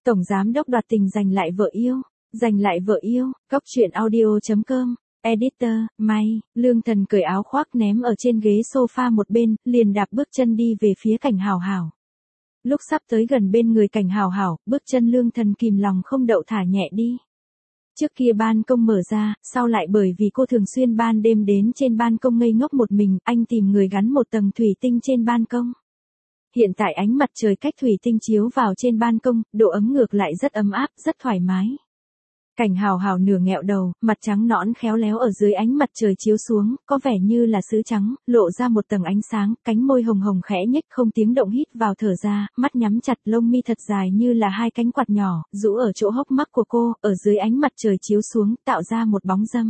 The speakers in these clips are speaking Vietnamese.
Tổng giám đốc đoạt tình giành lại vợ yêu. Giành lại vợ yêu, Cóc truyện audio.com. Editor, May, Lương Thần cởi áo khoác ném ở trên ghế sofa một bên, liền đạp bước chân đi về phía Cảnh Hào Hào. Lúc sắp tới gần bên người Cảnh Hào Hào, bước chân Lương Thần kìm lòng không đậu thả nhẹ đi. Trước kia ban công mở ra, sau lại bởi vì cô thường xuyên ban đêm đến trên ban công ngây ngốc một mình, anh tìm người gắn một tầng thủy tinh trên ban công. Hiện tại ánh mặt trời cách thủy tinh chiếu vào trên ban công, độ ấm ngược lại rất ấm áp, rất thoải mái. Cảnh Hào Hào nửa nghẹo đầu, mặt trắng nõn khéo léo ở dưới ánh mặt trời chiếu xuống, có vẻ như là sữa trắng, lộ ra một tầng ánh sáng, cánh môi hồng hồng khẽ nhếch không tiếng động hít vào thở ra, mắt nhắm chặt, lông mi thật dài như là hai cánh quạt nhỏ, rũ ở chỗ hốc mắt của cô, ở dưới ánh mặt trời chiếu xuống, tạo ra một bóng dâm.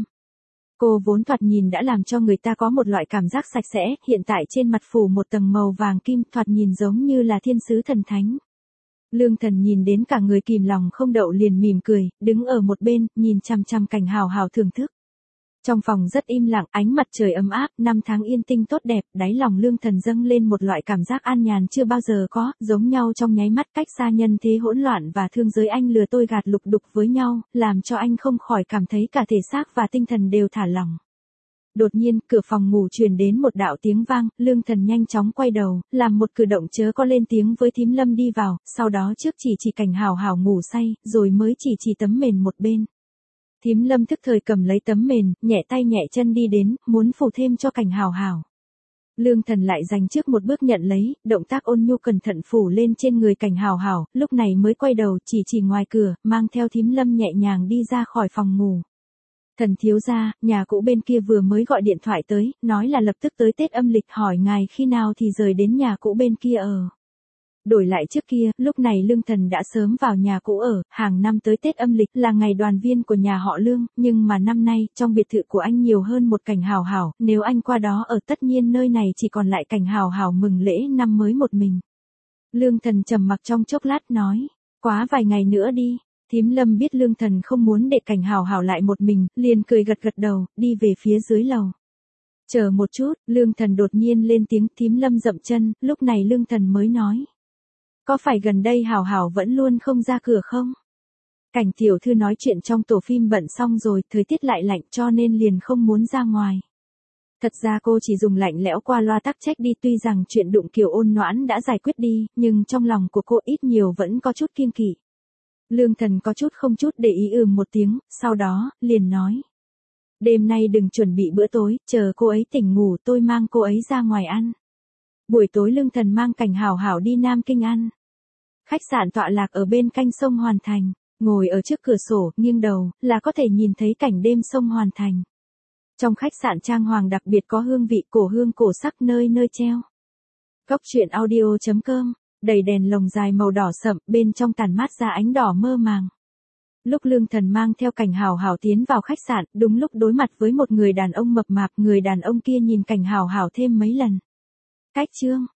Cô vốn thoạt nhìn đã làm cho người ta có một loại cảm giác sạch sẽ, hiện tại trên mặt phủ một tầng màu vàng kim, thoạt nhìn giống như là thiên sứ thần thánh. Lương Thần nhìn đến cả người kìm lòng không đậu liền mỉm cười, đứng ở một bên, nhìn chằm chằm Cảnh Hào Hào thưởng thức. Trong phòng rất im lặng, ánh mặt trời ấm áp, năm tháng yên tinh tốt đẹp, đáy lòng Lương Thần dâng lên một loại cảm giác an nhàn chưa bao giờ có, giống nhau trong nháy mắt cách xa nhân thế hỗn loạn và thương giới anh lừa tôi gạt lục đục với nhau, làm cho anh không khỏi cảm thấy cả thể xác và tinh thần đều thả lỏng. Đột nhiên, cửa phòng ngủ truyền đến một đạo tiếng vang, Lương Thần nhanh chóng quay đầu, làm một cử động chớ có lên tiếng với Thím Lâm đi vào, sau đó trước chỉ Cảnh Hào Hào ngủ say, rồi mới chỉ tấm mền một bên. Thím Lâm thức thời cầm lấy tấm mền, nhẹ tay nhẹ chân đi đến, muốn phủ thêm cho Cảnh Hào Hào. Lương Thần lại dành trước một bước nhận lấy, động tác ôn nhu cẩn thận phủ lên trên người Cảnh Hào Hào, lúc này mới quay đầu chỉ ngoài cửa, mang theo Thím Lâm nhẹ nhàng đi ra khỏi phòng ngủ. Thần thiếu gia, nhà cũ bên kia vừa mới gọi điện thoại tới, nói là lập tức tới Tết âm lịch, hỏi ngài khi nào thì rời đến nhà cũ bên kia ở. Đổi lại trước kia, lúc này Lương Thần đã sớm vào nhà cũ ở, hàng năm tới Tết âm lịch là ngày đoàn viên của nhà họ Lương, nhưng mà năm nay, trong biệt thự của anh nhiều hơn một Cảnh Hào Hào, nếu anh qua đó ở tất nhiên nơi này chỉ còn lại Cảnh Hào Hào mừng lễ năm mới một mình. Lương Thần trầm mặc trong chốc lát nói, quá vài ngày nữa đi. Thím Lâm biết Lương Thần không muốn để Cảnh Hào Hào lại một mình, liền cười gật đầu, đi về phía dưới lầu. Chờ một chút, Lương Thần đột nhiên lên tiếng, Thím Lâm dậm chân, lúc này Lương Thần mới nói. Có phải gần đây Hào Hào vẫn luôn không ra cửa không? Cảnh tiểu thư nói chuyện trong tổ phim bận xong rồi, thời tiết lại lạnh cho nên liền không muốn ra ngoài. Thật ra cô chỉ dùng lạnh lẽo qua loa tắc trách đi, tuy rằng chuyện đụng kiểu ôn noãn đã giải quyết đi, nhưng trong lòng của cô ít nhiều vẫn có chút kiêng kỵ. Lương Thần có chút không chút để ý một tiếng, sau đó, liền nói. Đêm nay đừng chuẩn bị bữa tối, chờ cô ấy tỉnh ngủ tôi mang cô ấy ra ngoài ăn. Buổi tối Lương Thần mang Cảnh Hào Hào đi Nam Kinh ăn. Khách sạn tọa lạc ở bên cạnh sông Hoàn Thành, ngồi ở trước cửa sổ, nghiêng đầu, là có thể nhìn thấy cảnh đêm sông Hoàn Thành. Trong khách sạn trang hoàng đặc biệt có hương vị cổ hương cổ sắc nơi treo. Cóc truyện audio.com. Đầy đèn lồng dài màu đỏ sậm, bên trong tàn mát ra ánh đỏ mơ màng. Lúc Lương Thần mang theo Cảnh Hào Hào tiến vào khách sạn, đúng lúc đối mặt với một người đàn ông mập mạp, người đàn ông kia nhìn Cảnh Hào Hào thêm mấy lần. Cách chương